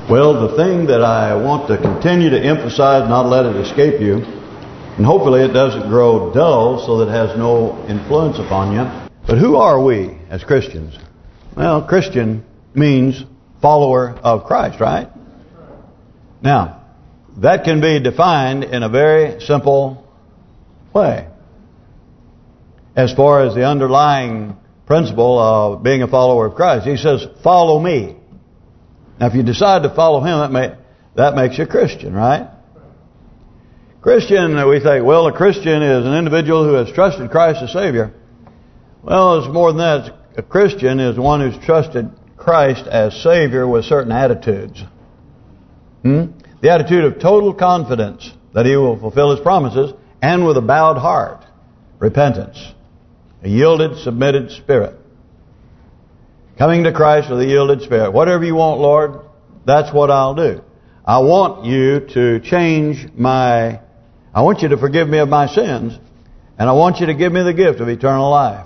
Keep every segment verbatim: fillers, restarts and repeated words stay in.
Well, the thing that I want to continue to emphasize, not let it escape you, and hopefully it doesn't grow dull so that it has no influence upon you. But who are we as Christians? Well, Christian means follower of Christ, right? Now, that can be defined in a very simple way. As far as the underlying principle of being a follower of Christ, he says, follow me. Now, if you decide to follow him, that may, that makes you a Christian, right? Christian, we think, well, a Christian is an individual who has trusted Christ as Savior. Well, it's more than that. A Christian is one who's trusted Christ as Savior with certain attitudes. Hmm? The attitude of total confidence that he will fulfill his promises, and with a bowed heart, repentance, a yielded, submitted spirit. Coming to Christ with a yielded spirit. Whatever you want, Lord, that's what I'll do. I want you to change my... I want you to forgive me of my sins, and I want you to give me the gift of eternal life.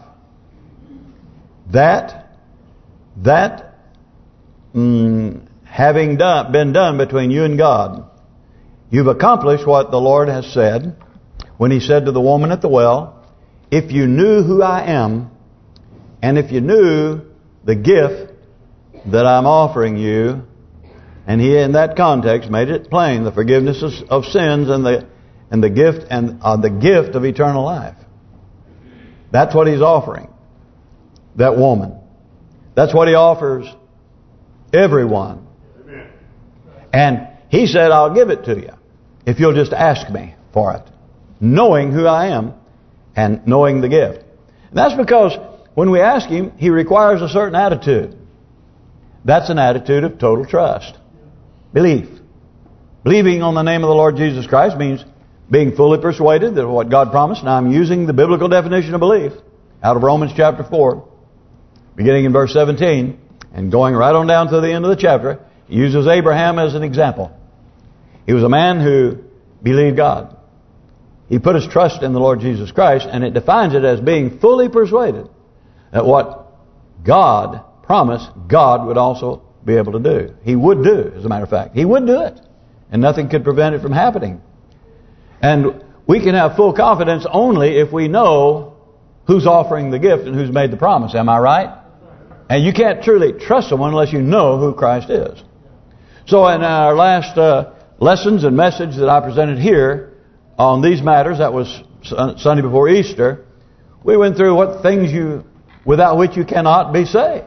That, that, mm, having done been done between you and God, you've accomplished what the Lord has said when He said to the woman at the well, if you knew who I am, and if you knew the gift that I'm offering you, and He in that context made it plain, the forgiveness of, of sins and the and the gift and uh, the gift of eternal life. That's what He's offering that woman. That's what He offers everyone. Amen. And He said, I'll give it to you if you'll just ask me for it, knowing who I am and knowing the gift. And that's because when we ask Him, He requires a certain attitude. That's an attitude of total trust. Belief. Believing on the name of the Lord Jesus Christ means being fully persuaded that what God promised. Now I'm using the biblical definition of belief out of Romans chapter four, beginning in verse seventeen, and going right on down to the end of the chapter. He uses Abraham as an example. He was a man who believed God. He put his trust in the Lord Jesus Christ, and it defines it as being fully persuaded that what God promised, God would also be able to do. He would do, as a matter of fact. He would do it. And nothing could prevent it from happening. And we can have full confidence only if we know who's offering the gift and who's made the promise. Am I right? And you can't truly trust someone unless you know who Christ is. So in our last uh, lessons and message that I presented here on these matters, that was Sunday before Easter, we went through what things you without which you cannot be saved.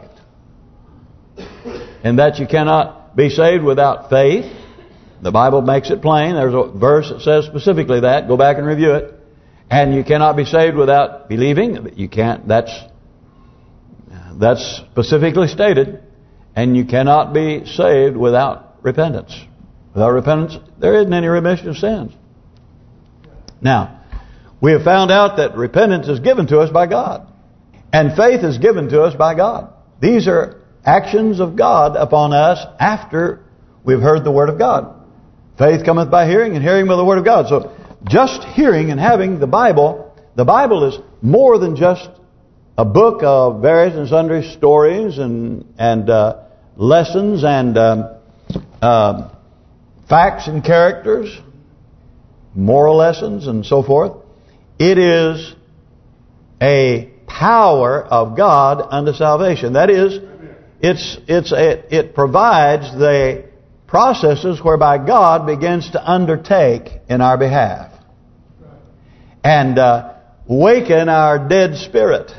And that you cannot be saved without faith. The Bible makes it plain. There's a verse that says specifically that. Go back and review it. And you cannot be saved without believing. You can't. That's that's specifically stated. And you cannot be saved without repentance. Without repentance, there isn't any remission of sins. Now, we have found out that repentance is given to us by God. And faith is given to us by God. These are actions of God upon us after we've heard the Word of God. Faith cometh by hearing, and hearing by the Word of God. So, just hearing and having the Bible, the Bible is more than just a book of various and sundry stories and and uh, lessons and um, uh, facts and characters, moral lessons and so forth. It is a power of God unto salvation. That is, it's it's a, it provides the processes whereby God begins to undertake in our behalf and uh, waken our dead spirit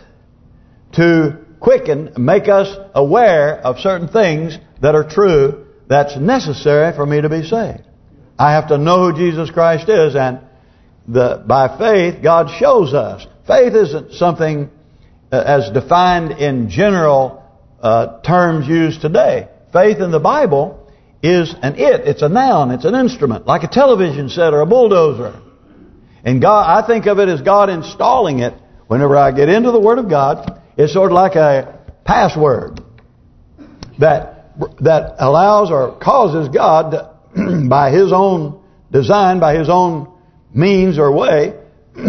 to quicken, make us aware of certain things that are true that's necessary for me to be saved. I have to know who Jesus Christ is, and the by faith God shows us. Faith isn't something uh, as defined in general uh, terms used today. Faith in the Bible is an it. It's a noun. It's an instrument, like a television set or a bulldozer. And God, I think of it as God installing it whenever I get into the Word of God. It's sort of like a password that that allows or causes God to, by His own design, by His own means or way,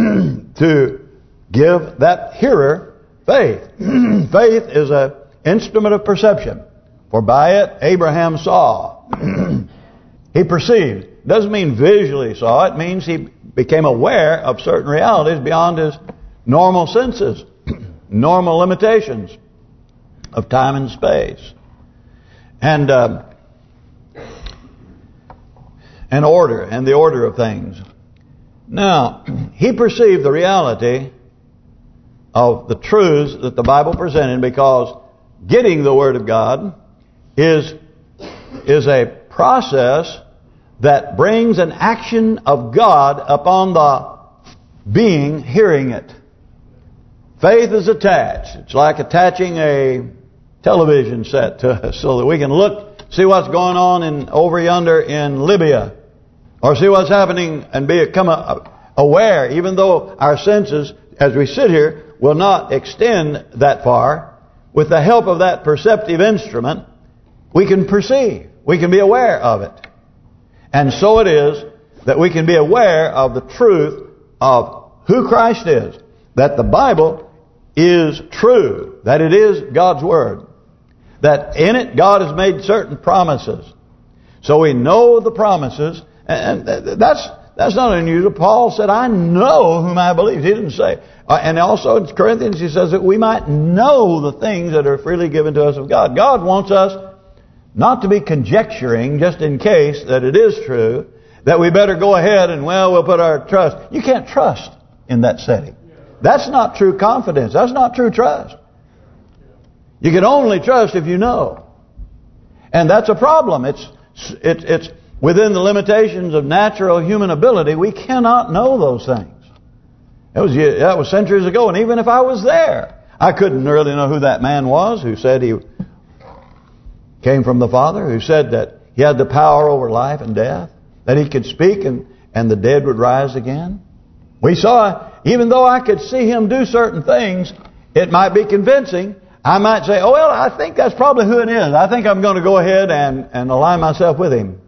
to give that hearer faith. Faith is an instrument of perception. For by it Abraham saw. He perceived. Doesn't mean visually saw. It means he became aware of certain realities beyond his normal senses, normal limitations of time and space, and uh, and order and the order of things. Now, he perceived the reality of the truths that the Bible presented, because getting the Word of God is is a process that brings an action of God upon the being hearing it. Faith is attached. It's like attaching a television set to us so that we can look, see what's going on in over yonder in Libya, or see what's happening and become aware, even though our senses, as we sit here, will not extend that far. With the help of that perceptive instrument, we can perceive. We can be aware of it. And so it is that we can be aware of the truth of who Christ is. That the Bible is true. That it is God's Word. That in it God has made certain promises. So we know the promises. And that's that's not unusual. Paul said, I know whom I believe. He didn't say. And also in Corinthians he says that we might know the things that are freely given to us of God. God wants us not to be conjecturing just in case that it is true, that we better go ahead and, well, we'll put our trust. You can't trust in that setting. That's not true confidence. That's not true trust. You can only trust if you know. And that's a problem. It's it's it's within the limitations of natural human ability. We cannot know those things. That was that was centuries ago, and even if I was there, I couldn't really know who that man was who said he came from the Father, who said that he had the power over life and death, that he could speak and, and the dead would rise again. We saw, even though I could see him do certain things, it might be convincing. I might say, oh, well, I think that's probably who it is. I think I'm going to go ahead and, and align myself with him.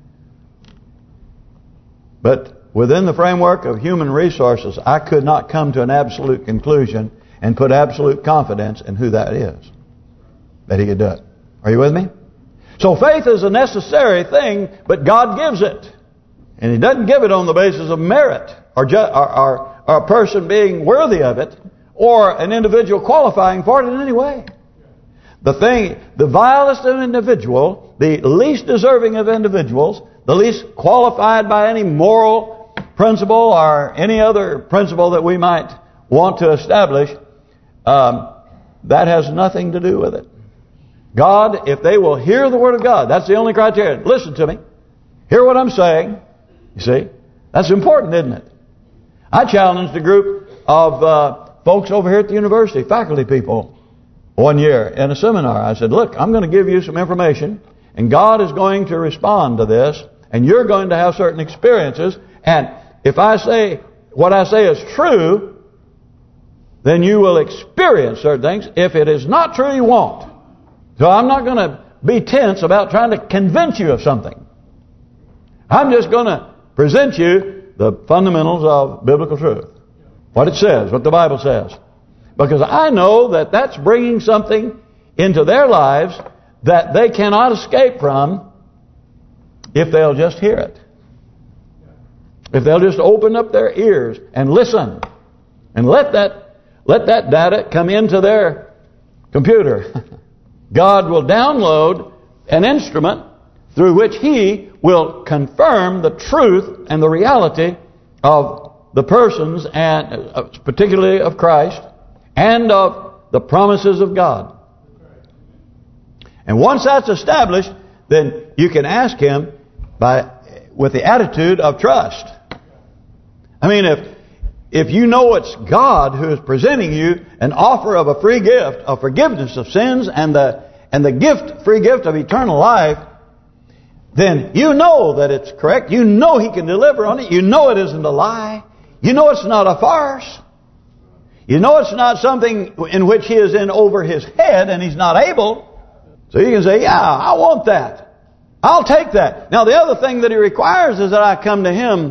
But within the framework of human resources, I could not come to an absolute conclusion and put absolute confidence in who that is, that he could do it. Are you with me? So faith is a necessary thing, but God gives it. And He doesn't give it on the basis of merit, or, ju or, or, or a person being worthy of it, or an individual qualifying for it in any way. The thing, the vilest of individual, the least deserving of individuals, the least qualified by any moral principle or any other principle that we might want to establish, um, that has nothing to do with it. God, if they will hear the Word of God, that's the only criteria. Listen to me. Hear what I'm saying. You see? That's important, isn't it? I challenged a group of uh, folks over here at the university, faculty people, one year in a seminar. I said, look, I'm going to give you some information, and God is going to respond to this, and you're going to have certain experiences, and if I say what I say is true, then you will experience certain things. If it is not true, you won't. So I'm not going to be tense about trying to convince you of something. I'm just going to present you the fundamentals of biblical truth. What it says, what the Bible says. Because I know that that's bringing something into their lives that they cannot escape from if they'll just hear it. If they'll just open up their ears and listen. And let that, let that data come into their computer. God will download an instrument through which He will confirm the truth and the reality of the persons, and particularly of Christ, and of the promises of God. And once that's established, then you can ask Him by with the attitude of trust. I mean, if if you know it's God who is presenting you an offer of a free gift of forgiveness of sins and the and the gift, free gift of eternal life, then you know that it's correct. You know He can deliver on it. You know it isn't a lie. You know it's not a farce. You know it's not something in which He is in over His head and He's not able. So you can say, yeah, I want that. I'll take that. Now the other thing that He requires is that I come to Him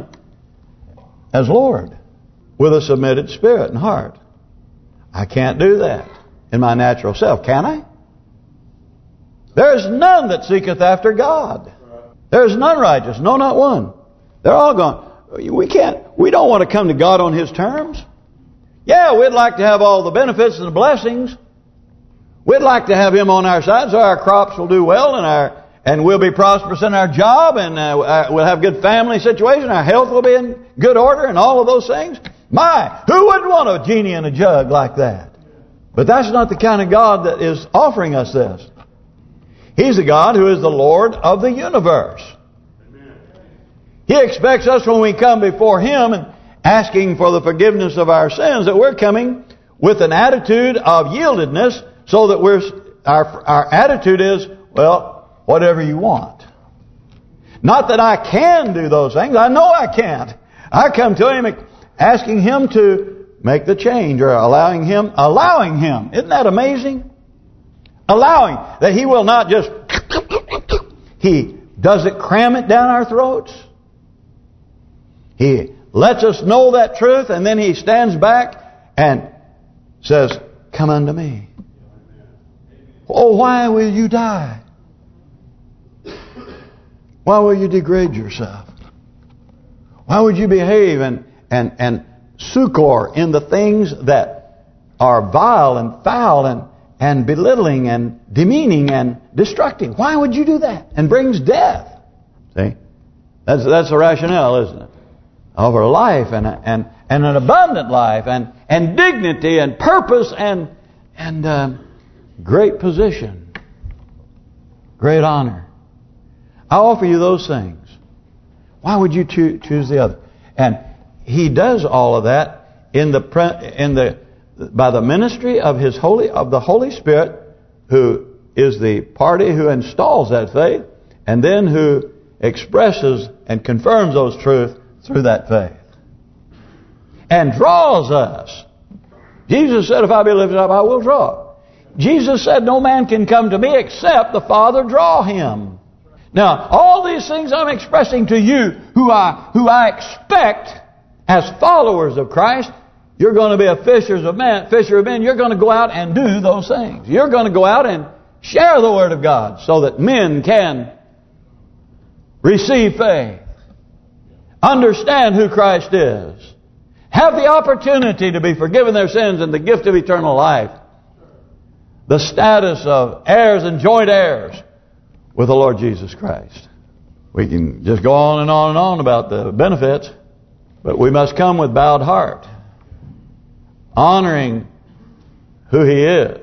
as Lord with a submitted spirit and heart. I can't do that in my natural self, can I? There is none that seeketh after God. There is none righteous, no, not one. They're all gone. We can't, we don't want to come to God on His terms. Yeah, we'd like to have all the benefits and the blessings. We'd like to have Him on our side so our crops will do well and our and we'll be prosperous in our job and uh, we'll have good family situation. Our health will be in good order and all of those things. My, who wouldn't want a genie in a jug like that? But that's not the kind of God that is offering us this. He's a God who is the Lord of the universe. He expects us when we come before Him and asking for the forgiveness of our sins that we're coming with an attitude of yieldedness so that we're our our attitude is, well, whatever you want. Not that I can do those things. I know I can't. I come to Him asking Him to make the change or allowing Him, allowing Him. Isn't that amazing? Allowing that He will not just, He doesn't cram it down our throats. He lets us know that truth and then He stands back and says, come unto me. Oh, why will you die? Why will you degrade yourself? Why would you behave and and and succor in the things that are vile and foul and and belittling and demeaning and destructive? Why would you do that? And brings death. See, that's that's the rationale, isn't it? Of a life and a, and and an abundant life and and dignity and purpose and and uh, great position, great honor. I offer you those things. Why would you choo choose the other? And He does all of that in the pre in the by the ministry of His holy of the Holy Spirit, who is the party who installs that faith, and then who expresses and confirms those truths through that faith, and draws us. Jesus said, "If I be lifted up, I will draw." Jesus said, "No man can come to me except the Father draw him." Now, all these things I'm expressing to you, who I who I expect as followers of Christ, you're going to be a fishers of men, fisher of men. You're going to go out and do those things. You're going to go out and share the Word of God so that men can receive faith, understand who Christ is, have the opportunity to be forgiven their sins and the gift of eternal life, the status of heirs and joint heirs with the Lord Jesus Christ. We can just go on and on and on about the benefits, but we must come with bowed heart, honoring who He is,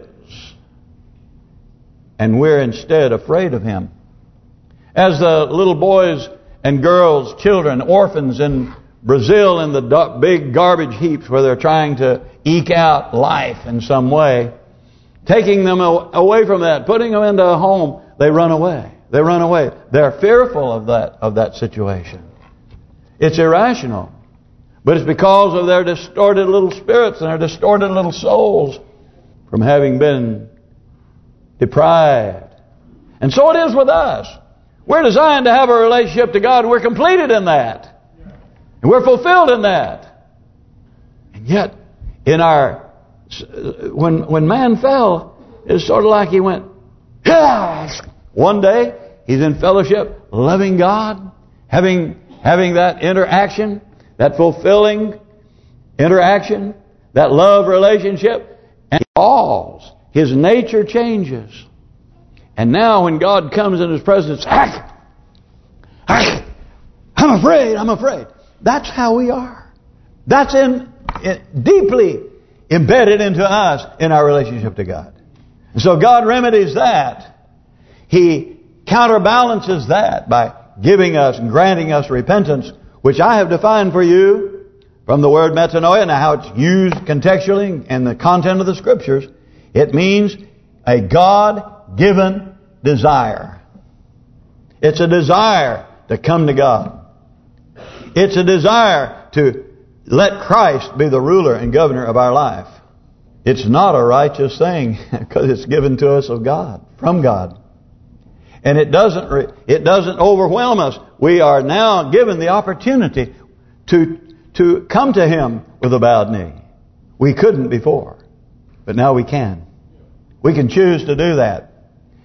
and we're instead afraid of Him. As the little boys and girls, children, orphans in Brazil in the big garbage heaps where they're trying to eke out life in some way, taking them away from that, putting them into a home, they run away. They run away. They're fearful of that of that situation. It's irrational. But it's because of their distorted little spirits and their distorted little souls from having been deprived. And so it is with us. We're designed to have a relationship to God. We're completed in that. And we're fulfilled in that. And yet, in our when when man fell, it's sort of like he went, yes! One day, he's in fellowship, loving God, having having that interaction, that fulfilling interaction, that love relationship, and he falls. His nature changes. And now when God comes in His presence, ah, ah, I'm afraid, I'm afraid. That's how we are. That's in, in deeply embedded into us in our relationship to God. And so God remedies that. He counterbalances that by giving us and granting us repentance, which I have defined for you from the word metanoia and how it's used contextually in the content of the Scriptures. It means a God-given desire. It's a desire to come to God. It's a desire to let Christ be the ruler and governor of our life. It's not a righteous thing because it's given to us of God, from God. And it doesn't it doesn't overwhelm us. We are now given the opportunity to to come to Him with a bowed knee. We couldn't before, but now we can. We can choose to do that.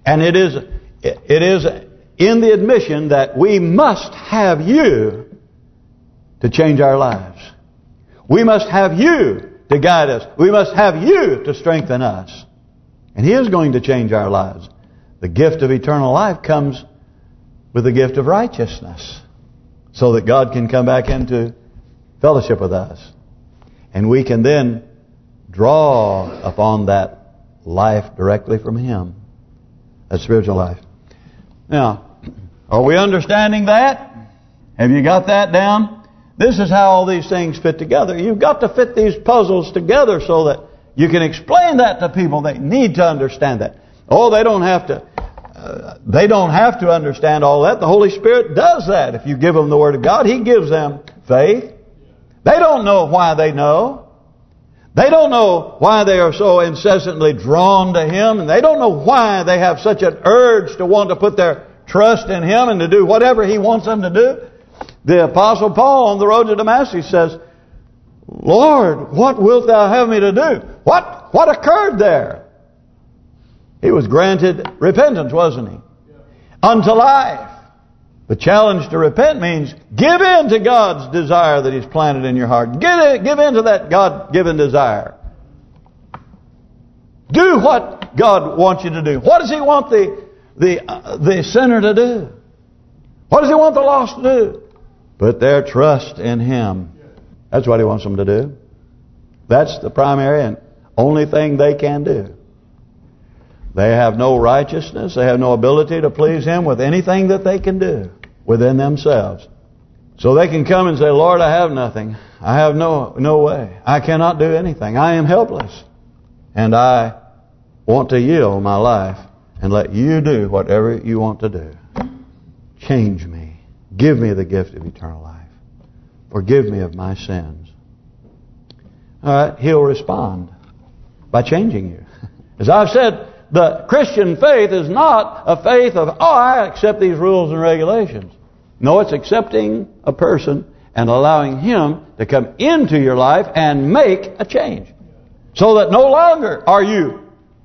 And it is, it is in the admission that we must have you to change our lives. We must have you to guide us. We must have you to strengthen us. And He is going to change our lives. The gift of eternal life comes with the gift of righteousness, so that God can come back into fellowship with us. And we can then draw upon that life directly from Him. That spiritual life. Now, are we understanding that? Have you got that down? This is how all these things fit together. You've got to fit these puzzles together so that you can explain that to people. They need to understand that. Oh, they don't have to. Uh, they don't have to understand all that. The Holy Spirit does that. If you give them the Word of God, He gives them faith. They don't know why they know. They don't know why they are so incessantly drawn to Him. And they don't know why they have such an urge to want to put their trust in Him and to do whatever He wants them to do. The Apostle Paul on the road to Damascus says, Lord, what wilt Thou have me to do? What, what occurred there? He was granted repentance, wasn't he? Yeah. Unto life. The challenge to repent means give in to God's desire that He's planted in your heart. Give in, give in to that God-given desire. Do what God wants you to do. What does He want the the uh, the sinner to do? What does He want the lost to do? Put their trust in Him. That's what He wants them to do. That's the primary and only thing they can do. They have no righteousness. They have no ability to please Him with anything that they can do within themselves. So they can come and say, Lord, I have nothing. I have no no way. I cannot do anything. I am helpless. And I want to yield my life and let You do whatever You want to do. Change me. Give me the gift of eternal life. Forgive me of my sins. All right, He'll respond by changing you. As I've said, the Christian faith is not a faith of, oh, I accept these rules and regulations. No, it's accepting a person and allowing Him to come into your life and make a change. So that no longer are you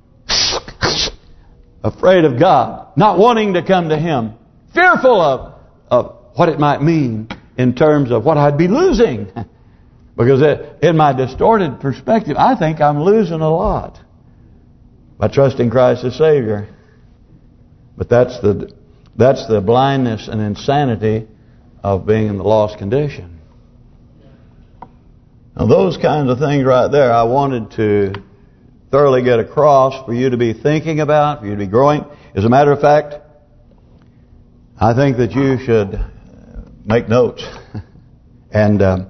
afraid of God, not wanting to come to Him, fearful of, of what it might mean in terms of what I'd be losing. Because in my distorted perspective, I think I'm losing a lot by trusting Christ as Savior. But that's the that's the blindness and insanity of being in the lost condition. Now those kinds of things right there I wanted to thoroughly get across for you to be thinking about, for you to be growing. As a matter of fact, I think that you should make notes. and um,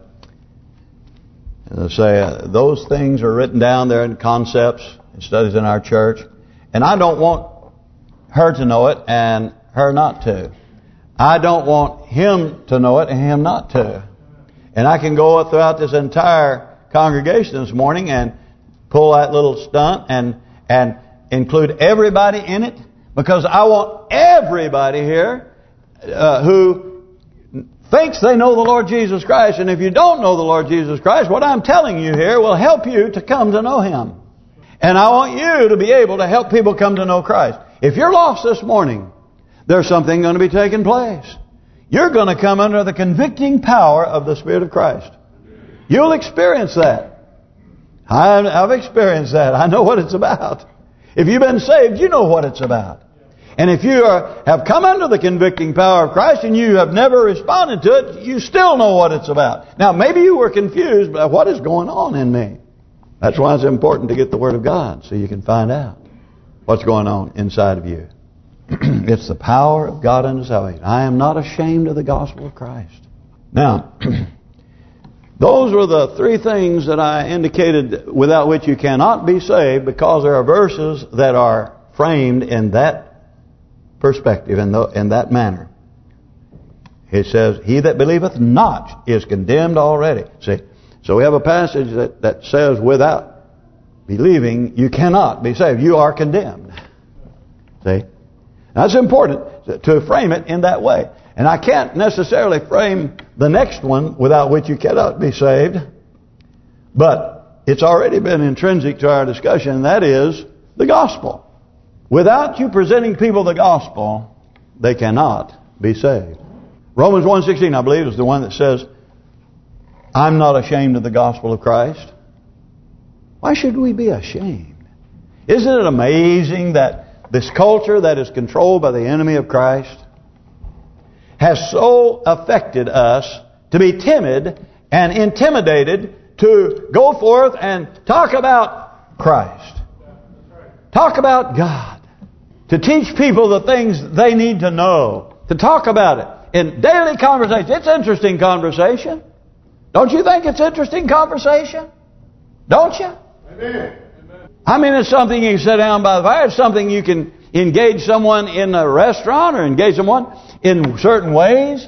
say uh, those things are written down there in concepts and studies in our church. And I don't want her to know it and her not to. I don't want him to know it and him not to. And I can go throughout this entire congregation this morning and pull that little stunt and and include everybody in it, because I want everybody here uh, who thinks they know the Lord Jesus Christ. And if you don't know the Lord Jesus Christ, what I'm telling you here will help you to come to know Him. And I want you to be able to help people come to know Christ. If you're lost this morning, there's something going to be taking place. You're going to come under the convicting power of the Spirit of Christ. You'll experience that. I've experienced that. I know what it's about. If you've been saved, you know what it's about. And if you are, have come under the convicting power of Christ and you have never responded to it, you still know what it's about. Now, maybe you were confused by what is going on in me. That's why it's important to get the Word of God so you can find out what's going on inside of you. It's the power of God unto salvation. I am not ashamed of the gospel of Christ. Now, those were the three things that I indicated without which you cannot be saved, because there are verses that are framed in that perspective, in, the, in that manner. It says, he that believeth not is condemned already. See, so we have a passage that, that says without believing you cannot be saved. You are condemned. See? That's important to frame it in that way. And I can't necessarily frame the next one without which you cannot be saved. But it's already been intrinsic to our discussion, and that is the gospel. Without you presenting people the gospel, they cannot be saved. Romans one sixteen, I believe, is the one that says, I'm not ashamed of the gospel of Christ. Why should we be ashamed? Isn't it amazing that this culture that is controlled by the enemy of Christ has so affected us to be timid and intimidated to go forth and talk about Christ. Talk about God. To teach people the things they need to know. To talk about it in daily conversation. It's interesting conversation. Don't you think it's interesting conversation? Don't you? Amen. I mean, it's something you can sit down by the fire. It's something you can engage someone in a restaurant or engage someone in certain ways.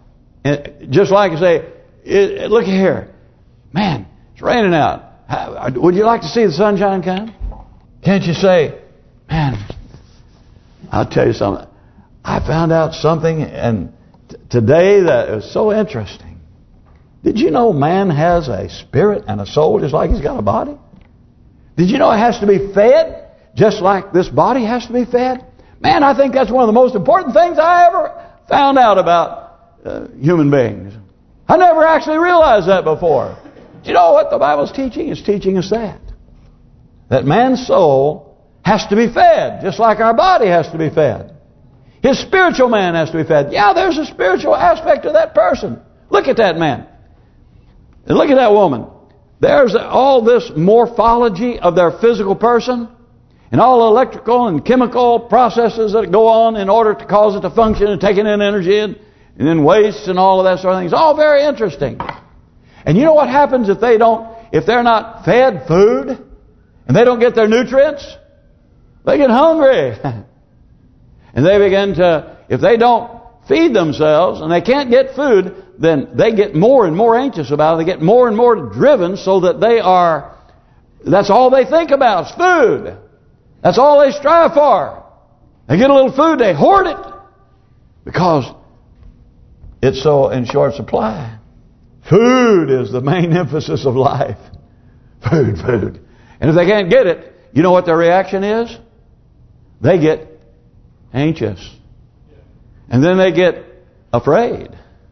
And just like I say, it, look here. Man, it's raining out. Would you like to see the sunshine come? Can't you say, man, I'll tell you something. I found out something and t today that is so interesting. Did you know man has a spirit and a soul just like he's got a body? Did you know it has to be fed just like this body has to be fed? Man, I think that's one of the most important things I ever found out about uh, human beings. I never actually realized that before. Do you know what the Bible's teaching? It's teaching us that. That man's soul has to be fed, just like our body has to be fed. His spiritual man has to be fed. Yeah, there's a spiritual aspect of that person. Look at that man. And look at that woman. There's all this morphology of their physical person and all the electrical and chemical processes that go on in order to cause it to function and taking in energy and, and then waste and all of that sort of thing. It's all very interesting. And you know what happens if they don't, if they're not fed food and they don't get their nutrients? They get hungry. And they begin to, if they don't feed themselves and they can't get food, then they get more and more anxious about it. They get more and more driven so that they are, that's all they think about is food. That's all they strive for. They get a little food, they hoard it because it's so in short supply. Food is the main emphasis of life. Food, food. And if they can't get it, you know what their reaction is? They get anxious. And then they get afraid.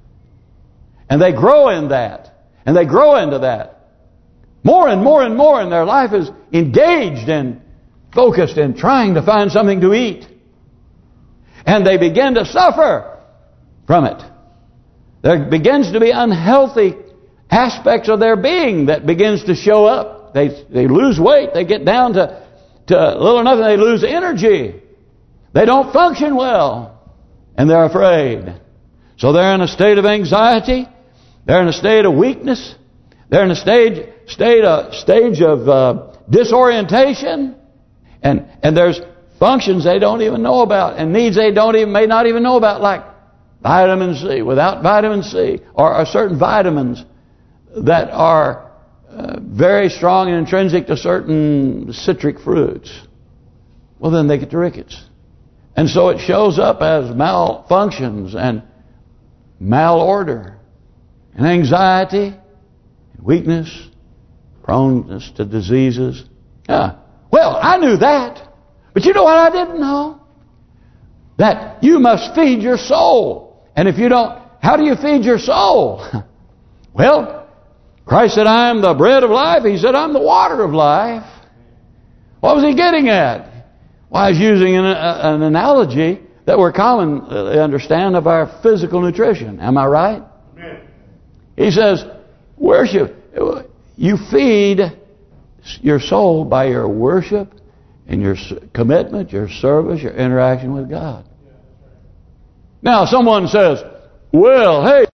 And they grow in that. And they grow into that. More and more and more, and their life is engaged and focused in trying to find something to eat. And they begin to suffer from it. There begins to be unhealthy aspects of their being that begins to show up. They they lose weight. They get down to, to little or nothing. They lose energy. They don't function well. And they're afraid. So they're in a state of anxiety. They're in a state of weakness. They're in a stage state uh, stage of uh, disorientation. And and there's functions they don't even know about and needs they don't even may not even know about, like vitamin C. Without vitamin C or, or certain vitamins that are uh, very strong and intrinsic to certain citric fruits, well then they get rickets. And so it shows up as malfunctions and malorder and anxiety and weakness, proneness to diseases. Yeah. Well, I knew that. But you know what I didn't know? That you must feed your soul. And if you don't, how do you feed your soul? Well, Christ said, I am the bread of life. He said, I'm the water of life. What was he getting at? Well, I was using an, an analogy that we're commonly understand of our physical nutrition. Am I right? Amen. He says, worship. You feed your soul by your worship and your commitment, your service, your interaction with God. Now, someone says, well, hey,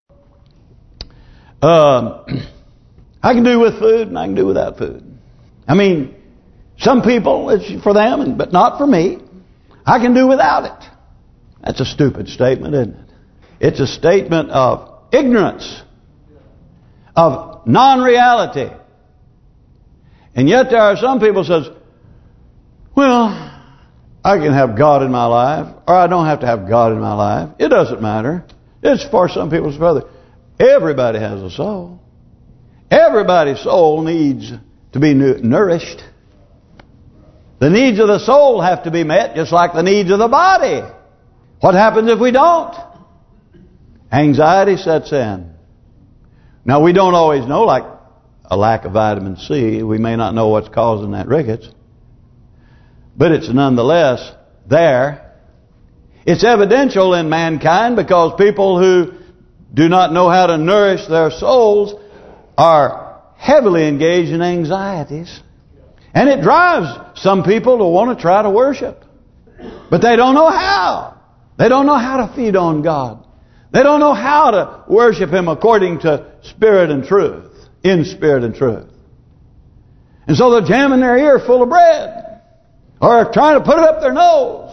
um, I can do with food and I can do without food. I mean, some people, it's for them, but not for me. I can do without it. That's a stupid statement, isn't it? It's a statement of ignorance, of non-reality. And yet there are some people who says, well, I can have God in my life, or I don't have to have God in my life. It doesn't matter. It's for some people's brother. Everybody has a soul. Everybody's soul needs to be nourished. The needs of the soul have to be met just like the needs of the body. What happens if we don't? Anxiety sets in. Now, we don't always know, like a lack of vitamin C. We may not know what's causing that rickets. But it's nonetheless there. It's evidential in mankind because people who do not know how to nourish their souls are heavily engaged in anxieties. And it drives some people to want to try to worship. But they don't know how. They don't know how to feed on God. They don't know how to worship Him according to spirit and truth. In spirit and truth. And so they're jamming their ear full of bread. Or trying to put it up their nose.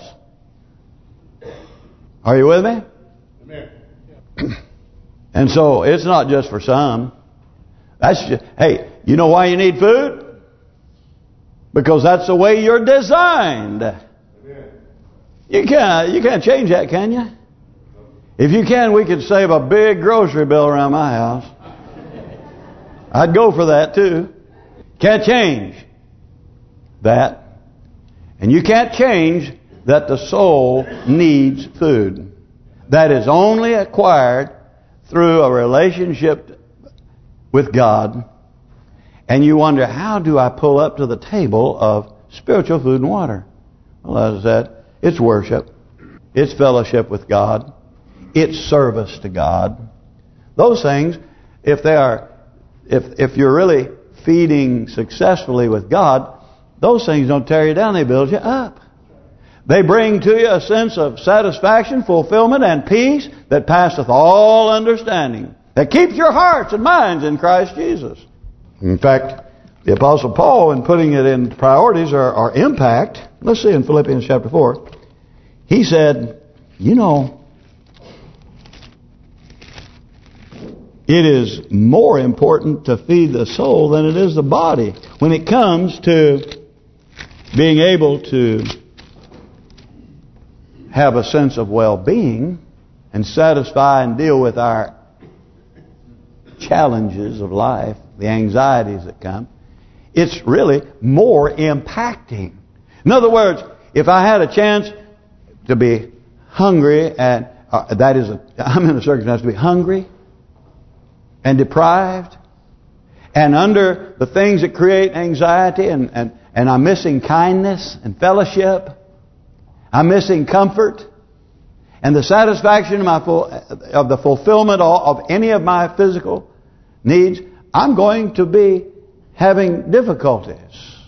Are you with me? Amen. And so it's not just for some. That's just, hey, you know why you need food? Because that's the way you're designed. Amen. You can't you can't change that, can you? If you can, we could save a big grocery bill around my house. I'd go for that too. Can't change that. And you can't change that the soul needs food. That is only acquired through a relationship with God. And you wonder, how do I pull up to the table of spiritual food and water? Well, as I said, it's worship. It's fellowship with God. It's service to God. Those things, if they are, if if you're really feeding successfully with God, those things don't tear you down, they build you up. They bring to you a sense of satisfaction, fulfillment, and peace that passeth all understanding. That keeps your hearts and minds in Christ Jesus. In fact, the Apostle Paul, in putting it in priorities or, or impact, let's see in Philippians chapter four, he said, you know, it is more important to feed the soul than it is the body. When it comes to being able to have a sense of well-being and satisfy and deal with our challenges of life, the anxieties that come, it's really more impacting. In other words, if I had a chance to be hungry, and uh, that is, a, I'm in a circumstance to be hungry and deprived, and under the things that create anxiety, and, and, and I'm missing kindness and fellowship, I'm missing comfort, and the satisfaction of, my full, of the fulfillment of any of my physical needs, I'm going to be having difficulties.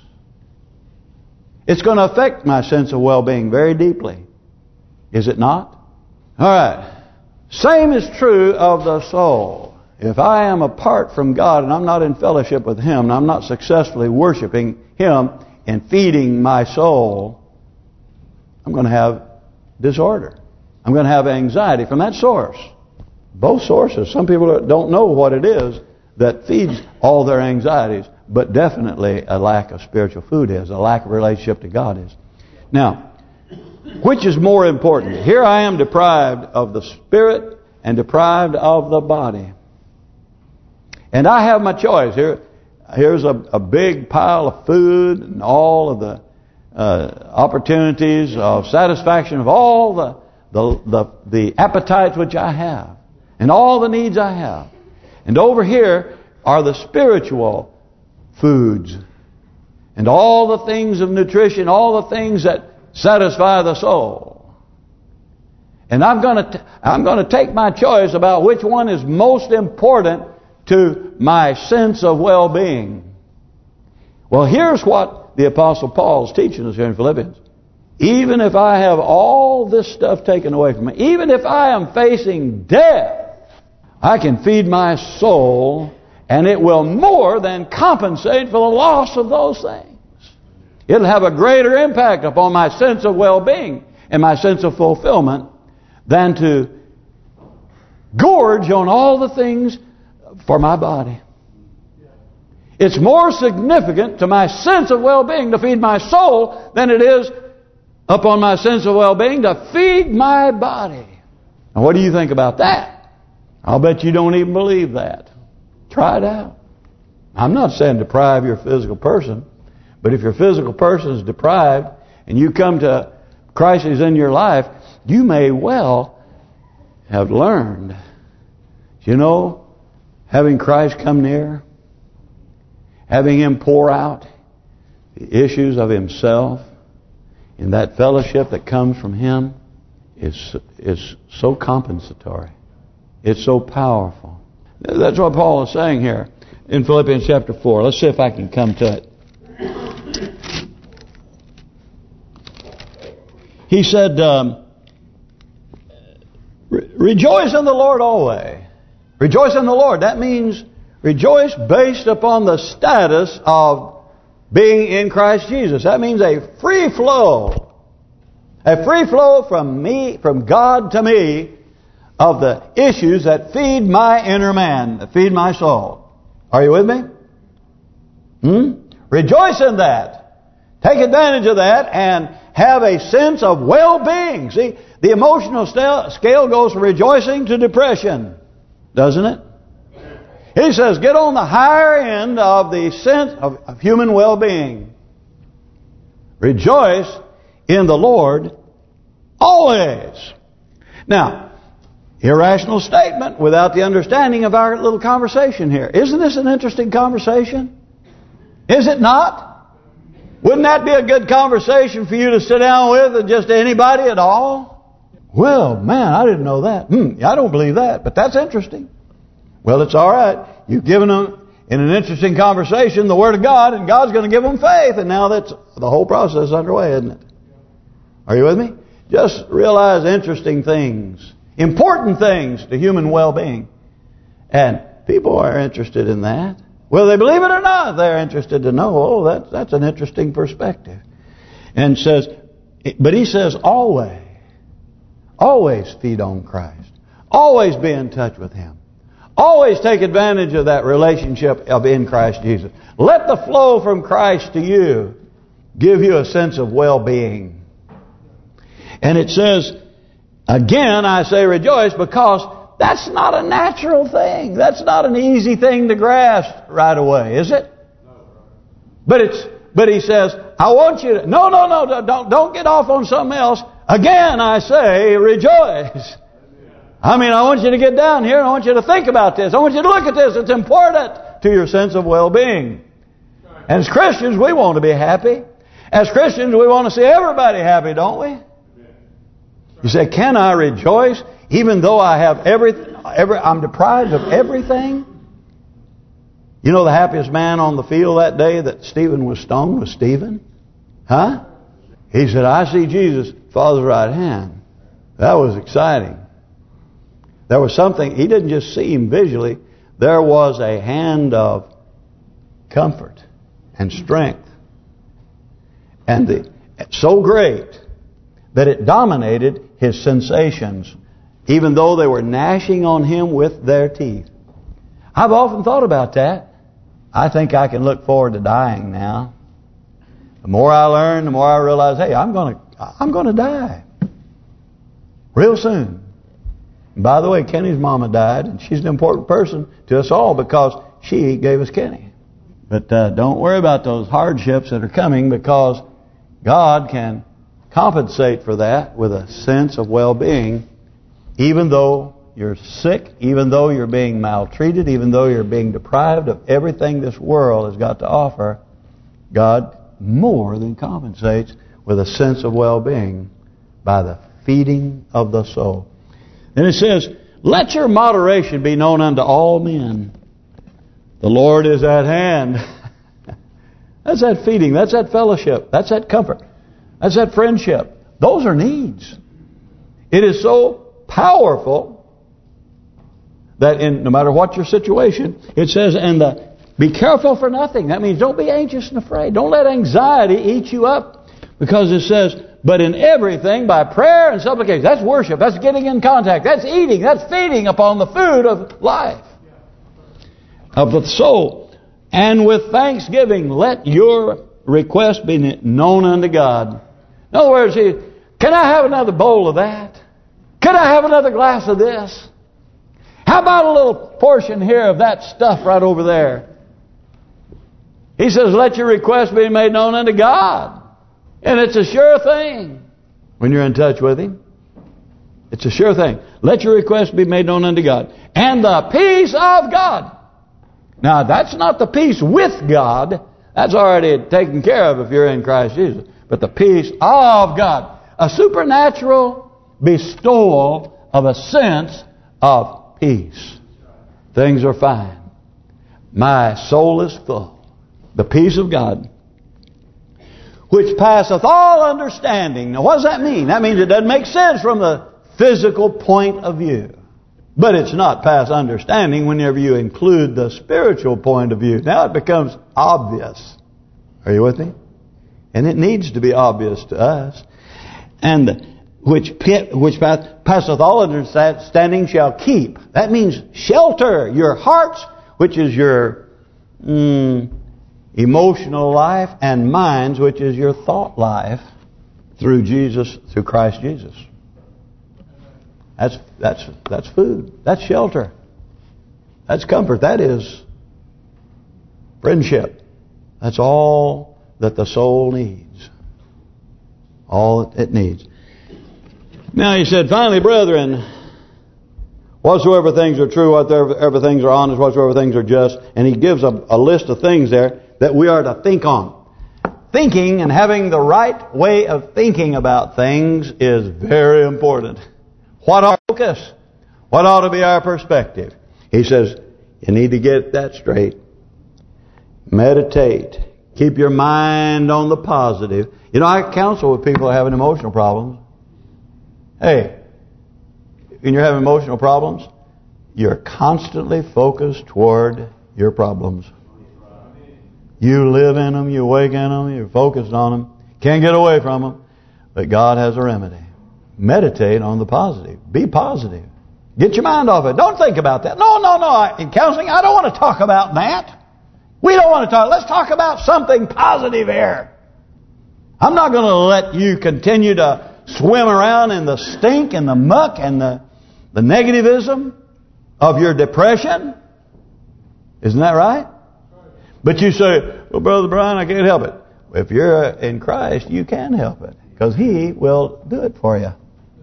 It's going to affect my sense of well-being very deeply. Is it not? All right. Same is true of the soul. If I am apart from God and I'm not in fellowship with Him, and I'm not successfully worshiping Him and feeding my soul, I'm going to have disorder. I'm going to have anxiety from that source. Both sources. Some people don't know what it is that feeds all their anxieties, but definitely a lack of spiritual food is, a lack of relationship to God is. Now, which is more important? Here I am deprived of the spirit and deprived of the body. And I have my choice. Here, here's a, a big pile of food and all of the uh, opportunities of satisfaction of all the, the the the appetites which I have, and all the needs I have. And over here are the spiritual foods, and all the things of nutrition, all the things that satisfy the soul. And I'm going to I'm going to take my choice about which one is most important to my sense of well-being. Well, here's what the Apostle Paul's teaching us here in Philippians. Even if I have all this stuff taken away from me, even if I am facing death, I can feed my soul, and it will more than compensate for the loss of those things. It'll have a greater impact upon my sense of well-being and my sense of fulfillment than to gorge on all the things for my body. It's more significant to my sense of well-being to feed my soul than it is upon my sense of well-being to feed my body. Now, what do you think about that? I'll bet you don't even believe that. Try it out. I'm not saying deprive your physical person, But if your physical person is deprived and you come to crises in your life, you may well have learned, you know, having Christ come near, having Him pour out the issues of Himself in that fellowship that comes from Him is is so compensatory. It's so powerful. That's what Paul is saying here in Philippians chapter four. Let's see if I can come to it. He said, um, Re rejoice in the Lord always. Rejoice in the Lord. That means rejoice based upon the status of being in Christ Jesus. That means a free flow. A free flow from me, from God to me, of the issues that feed my inner man, that feed my soul. Are you with me? Hmm? Rejoice in that. Take advantage of that and have a sense of well-being. See, the emotional scale goes from rejoicing to depression, doesn't it? He says, get on the higher end of the sense of, of human well-being. Rejoice in the Lord always. Now, irrational statement without the understanding of our little conversation here. Isn't this an interesting conversation? Is it not? Wouldn't that be a good conversation for you to sit down with and just anybody at all? Well, man, I didn't know that. Hmm, I don't believe that, but that's interesting. Well, it's all right. You've given them, in an interesting conversation, the Word of God, and God's going to give them faith. And now that's the whole process underway, isn't it? Are you with me? Just realize interesting things, important things to human well-being. And people are interested in that. Whether they believe it or not, they're interested to know, oh, that's, that's an interesting perspective. And says, but he says always, always feed on Christ. Always be in touch with Him. Always take advantage of that relationship of in Christ Jesus. Let the flow from Christ to you give you a sense of well-being. And it says, again, I say rejoice, because that's not a natural thing. That's not an easy thing to grasp right away, is it? But it's but he says, I want you to no no no don't don't get off on something else. Again, I say rejoice. I mean, I want you to get down here and I want you to think about this. I want you to look at this. It's important to your sense of well-being. And as Christians, we want to be happy. As Christians, we want to see everybody happy, don't we? You say, can I rejoice even though I have everything, every, I'm deprived of everything? You know the happiest man on the field that day that Stephen was stoned was Stephen? Huh? He said, I see Jesus, Father's right hand. That was exciting. There was something, he didn't just see Him visually. There was a hand of comfort and strength. And the so great that it dominated his sensations, even though they were gnashing on him with their teeth. I've often thought about that. I think I can look forward to dying now. The more I learn, the more I realize, hey, I'm going to I'm going to die real soon. And by the way, Kenny's mama died, and she's an important person to us all because she gave us Kenny. But uh, don't worry about those hardships that are coming, because God can compensate for that with a sense of well-being, even though you're sick, even though you're being maltreated, even though you're being deprived of everything this world has got to offer. God more than compensates with a sense of well-being by the feeding of the soul. Then it says, let your moderation be known unto all men. The Lord is at hand. That's that feeding. That's that fellowship. That's that comfort. That's that friendship. Those are needs. It is so powerful that in no matter what your situation, it says, and the be careful for nothing. That means don't be anxious and afraid. Don't let anxiety eat you up, because it says, but in everything by prayer and supplication. That's worship. That's getting in contact. That's eating. That's feeding upon the food of life, of the soul. And with thanksgiving, let your request be known unto God. In other words, can I have another bowl of that? Can I have another glass of this? How about a little portion here of that stuff right over there? He says, let your request be made known unto God. And it's a sure thing when you're in touch with Him. It's a sure thing. Let your request be made known unto God. And the peace of God. Now, that's not the peace with God. That's already taken care of if you're in Christ Jesus. But the peace of God. A supernatural bestowal of a sense of peace. Things are fine. My soul is full. The peace of God, which passeth all understanding. Now, what does that mean? That means it doesn't make sense from the physical point of view. But it's not past understanding whenever you include the spiritual point of view. Now it becomes obvious. Are you with me? And it needs to be obvious to us. And which which passeth all understanding shall keep. That means shelter your hearts, which is your mm, emotional life, and minds, which is your thought life, through Jesus, through Christ Jesus. That's that's that's food. That's shelter. That's comfort. That is friendship. That's all that the soul needs. All it needs. Now he said, finally, brethren, whatsoever things are true, whatsoever things are honest, whatsoever things are just, and he gives a, a list of things there that we are to think on. Thinking and having the right way of thinking about things is very important. What our focus? What ought to be our perspective? He says, you need to get that straight. Meditate. Keep your mind on the positive. You know, I counsel with people having emotional problems. Hey, when you're having emotional problems, you're constantly focused toward your problems. You live in them, you wake in them, you're focused on them. Can't get away from them. But God has a remedy. Meditate on the positive. Be positive. Get your mind off it. Don't think about that. No, no, no. In counseling, I don't want to talk about that. We don't want to talk. Let's talk about something positive here. I'm not going to let you continue to swim around in the stink and the muck and the, the negativism of your depression. Isn't that right? But you say, well, Brother Brian, I can't help it. If you're in Christ, you can help it. Because He will do it for you.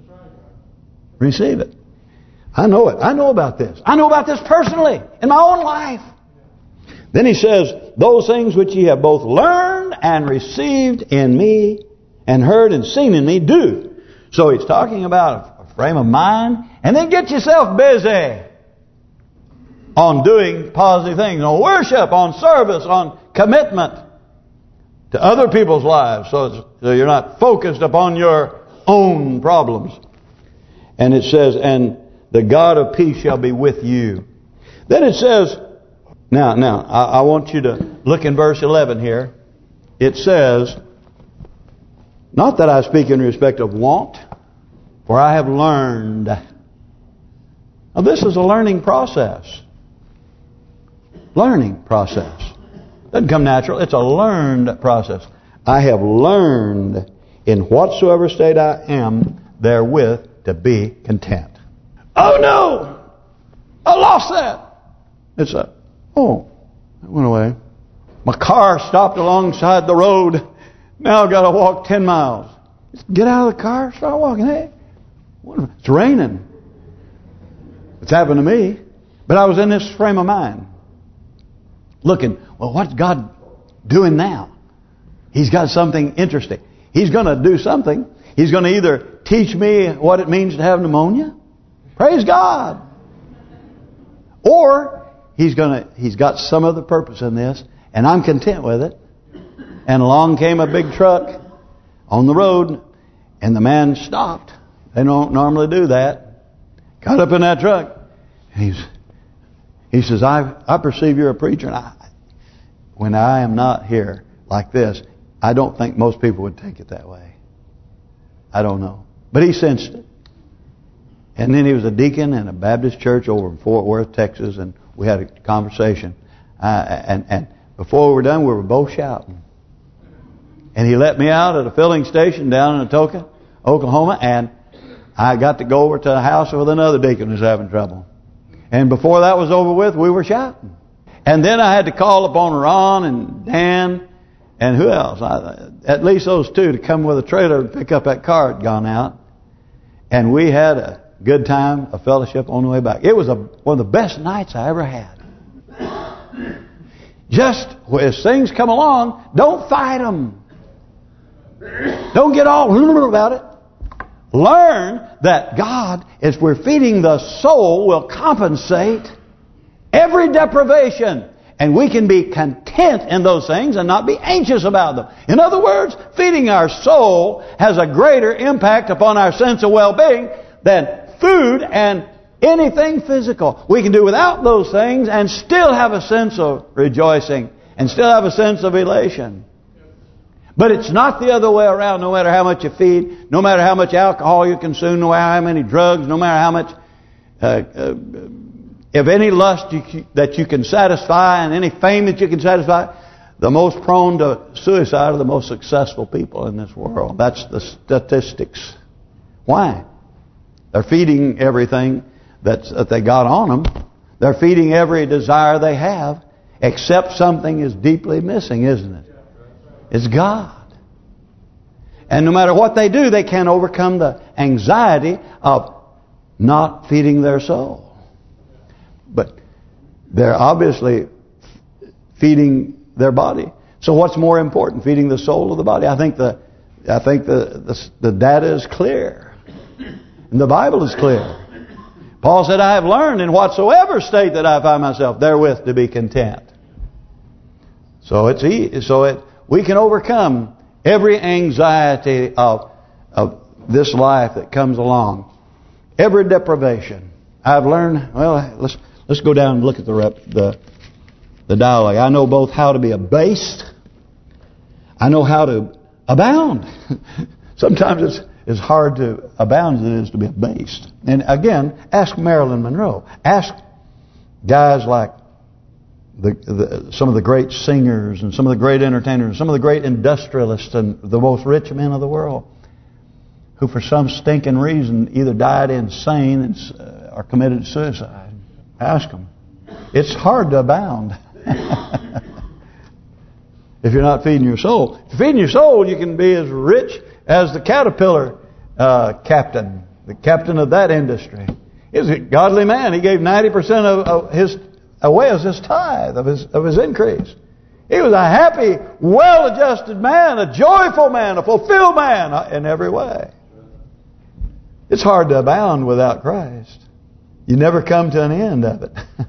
Receive it. I know it. I know about this. I know about this personally in my own life. Then he says, those things which ye have both learned and received in me and heard and seen in me, do. So he's talking about a frame of mind. And then get yourself busy on doing positive things, on worship, on service, on commitment to other people's lives. So, so you're not focused upon your own problems. And it says, and the God of peace shall be with you. Then it says, now, now, I, I want you to look in verse eleven here. It says, not that I speak in respect of want, for I have learned. Now this is a learning process. Learning process. Doesn't come natural. It's a learned process. I have learned in whatsoever state I am therewith to be content. Oh no! I lost that. It's a, oh, it went away. My car stopped alongside the road. Now I've got to walk ten miles. Just get out of the car, start walking. Hey, it's raining. It's happened to me. But I was in this frame of mind. Looking, well, what's God doing now? He's got something interesting. He's going to do something. He's going to either teach me what it means to have pneumonia. Praise God. Or he's going to he's got some other purpose in this, and I'm content with it. And along came a big truck on the road, and the man stopped. They don't normally do that. Got up in that truck, and he's he says, I I perceive you're a preacher, and I, when I am not here like this, I don't think most people would take it that way. I don't know. But he sensed it. And then he was a deacon in a Baptist church over in Fort Worth, Texas, and we had a conversation. Uh, and, and before we were done, we were both shouting. And he let me out at a filling station down in Atoka, Oklahoma, and I got to go over to a house with another deacon who's having trouble. And before that was over with, we were shouting. And then I had to call upon Ron and Dan and who else? I, at least those two to come with a trailer and pick up that car that had gone out. And we had a good time, a fellowship on the way back. It was a, one of the best nights I ever had. Just as things come along, don't fight them. Don't get all about it. Learn that God, as we're feeding the soul, will compensate every deprivation. And we can be content in those things and not be anxious about them. In other words, feeding our soul has a greater impact upon our sense of well-being than food and anything physical. We can do without those things and still have a sense of rejoicing and still have a sense of elation. But it's not the other way around. No matter how much you feed, no matter how much alcohol you consume, no matter how many drugs, no matter how much... Uh, uh, If any lust you, that you can satisfy and any fame that you can satisfy, the most prone to suicide are the most successful people in this world. That's the statistics. Why? They're feeding everything that's, that they got on them. They're feeding every desire they have, except something is deeply missing, isn't it? It's God. And no matter what they do, they can't overcome the anxiety of not feeding their soul. But they're obviously feeding their body. So what's more important, feeding the soul or the body? I think the I think the the, the data is clear, and the Bible is clear. Paul said, "I have learned in whatsoever state that I find myself therewith to be content." So it's easy. So it we can overcome every anxiety of of this life that comes along, every deprivation. I've learned. Well, let's. Let's go down and look at the rep, the the dialogue. I know both how to be abased. I know how to abound. Sometimes it's it's hard to abound as it is to be abased. And again, ask Marilyn Monroe. Ask guys like the, the some of the great singers and some of the great entertainers, some of the great industrialists and the most rich men of the world, who for some stinking reason either died insane and, uh, or committed suicide. Ask them. It's hard to abound if you're not feeding your soul. If you're feeding your soul, you can be as rich as the Caterpillar uh, captain, the captain of that industry. He's a godly man. He gave ninety percent of, of his away as his tithe of his of his increase. He was a happy, well-adjusted man, a joyful man, a fulfilled man in every way. It's hard to abound without Christ. You never come to an end of it.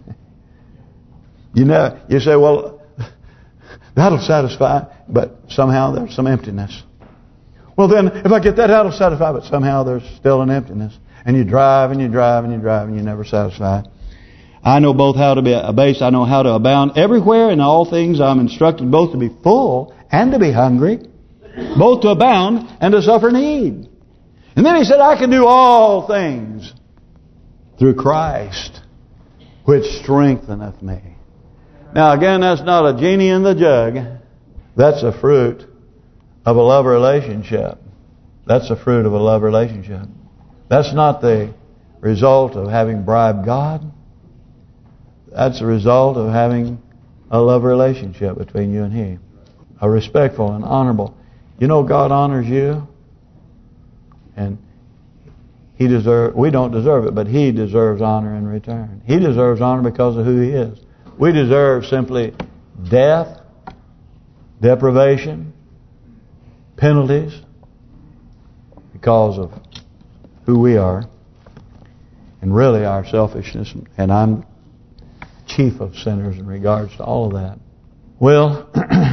you know, you say, well, that'll satisfy, but somehow there's some emptiness. Well, then, if I get that, that'll satisfy, but somehow there's still an emptiness. And you drive and you drive and you drive and you're never satisfied. I know both how to be abased, I know how to abound. Everywhere in all things I'm instructed both to be full and to be hungry, both to abound and to suffer need. And then he said, I can do all things through Christ, which strengtheneth me. Now again, that's not a genie in the jug. That's a fruit of a love relationship. That's a fruit of a love relationship. That's not the result of having bribed God. That's the result of having a love relationship between you and He. A respectful and honorable. You know God honors you. And He deserve. We don't deserve it, but He deserves honor in return. He deserves honor because of who He is. We deserve simply death, deprivation, penalties because of who we are, and really our selfishness. And I'm chief of sinners in regards to all of that. Well,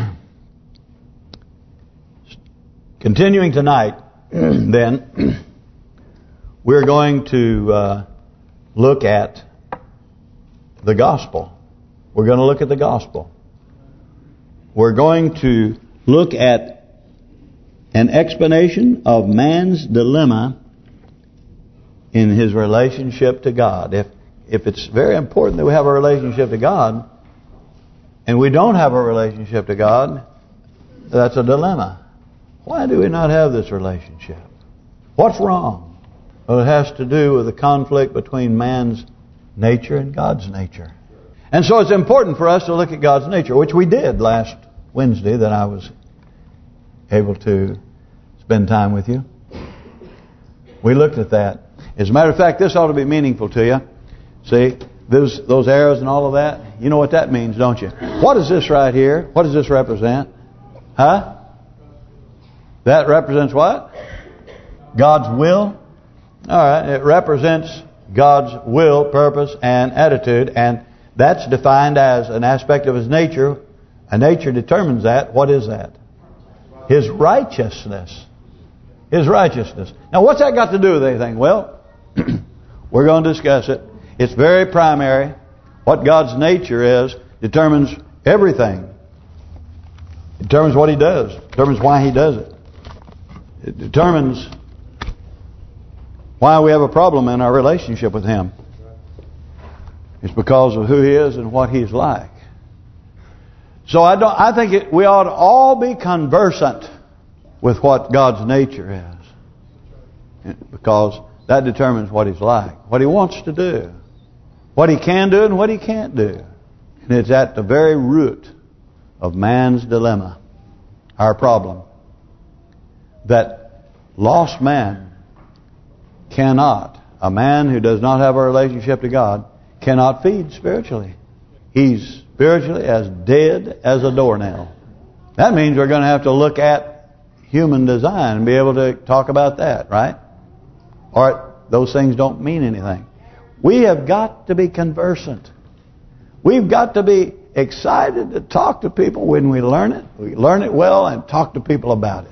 continuing tonight, then. We're going to uh, look at the gospel. We're going to look at the gospel. We're going to look at an explanation of man's dilemma in his relationship to God. If if it's very important that we have a relationship to God, and we don't have a relationship to God, that's a dilemma. Why do we not have this relationship? What's wrong? Well, it has to do with the conflict between man's nature and God's nature. And so it's important for us to look at God's nature, which we did last Wednesday that I was able to spend time with you. We looked at that. As a matter of fact, this ought to be meaningful to you. See, those those arrows and all of that, you know what that means, don't you? What is this right here? What does this represent? Huh? That represents what? God's will. All right, it represents God's will, purpose, and attitude, and that's defined as an aspect of His nature. A nature determines that. What is that? His righteousness. His righteousness. Now, what's that got to do with anything? Well, we're going to discuss it. It's very primary. What God's nature is determines everything. It determines what He does. It determines why He does it. It determines why we have a problem in our relationship with Him. It's because of who He is and what He's like. So I don't. I think it, we ought to all be conversant with what God's nature is, because that determines what He's like, what He wants to do, what He can do and what He can't do. And it's at the very root of man's dilemma, our problem, that lost man cannot, a man who does not have a relationship to God, cannot feed spiritually. He's spiritually as dead as a doornail. That means we're going to have to look at human design and be able to talk about that, right? Or those things don't mean anything. We have got to be conversant. We've got to be excited to talk to people when we learn it. We learn it well and talk to people about it.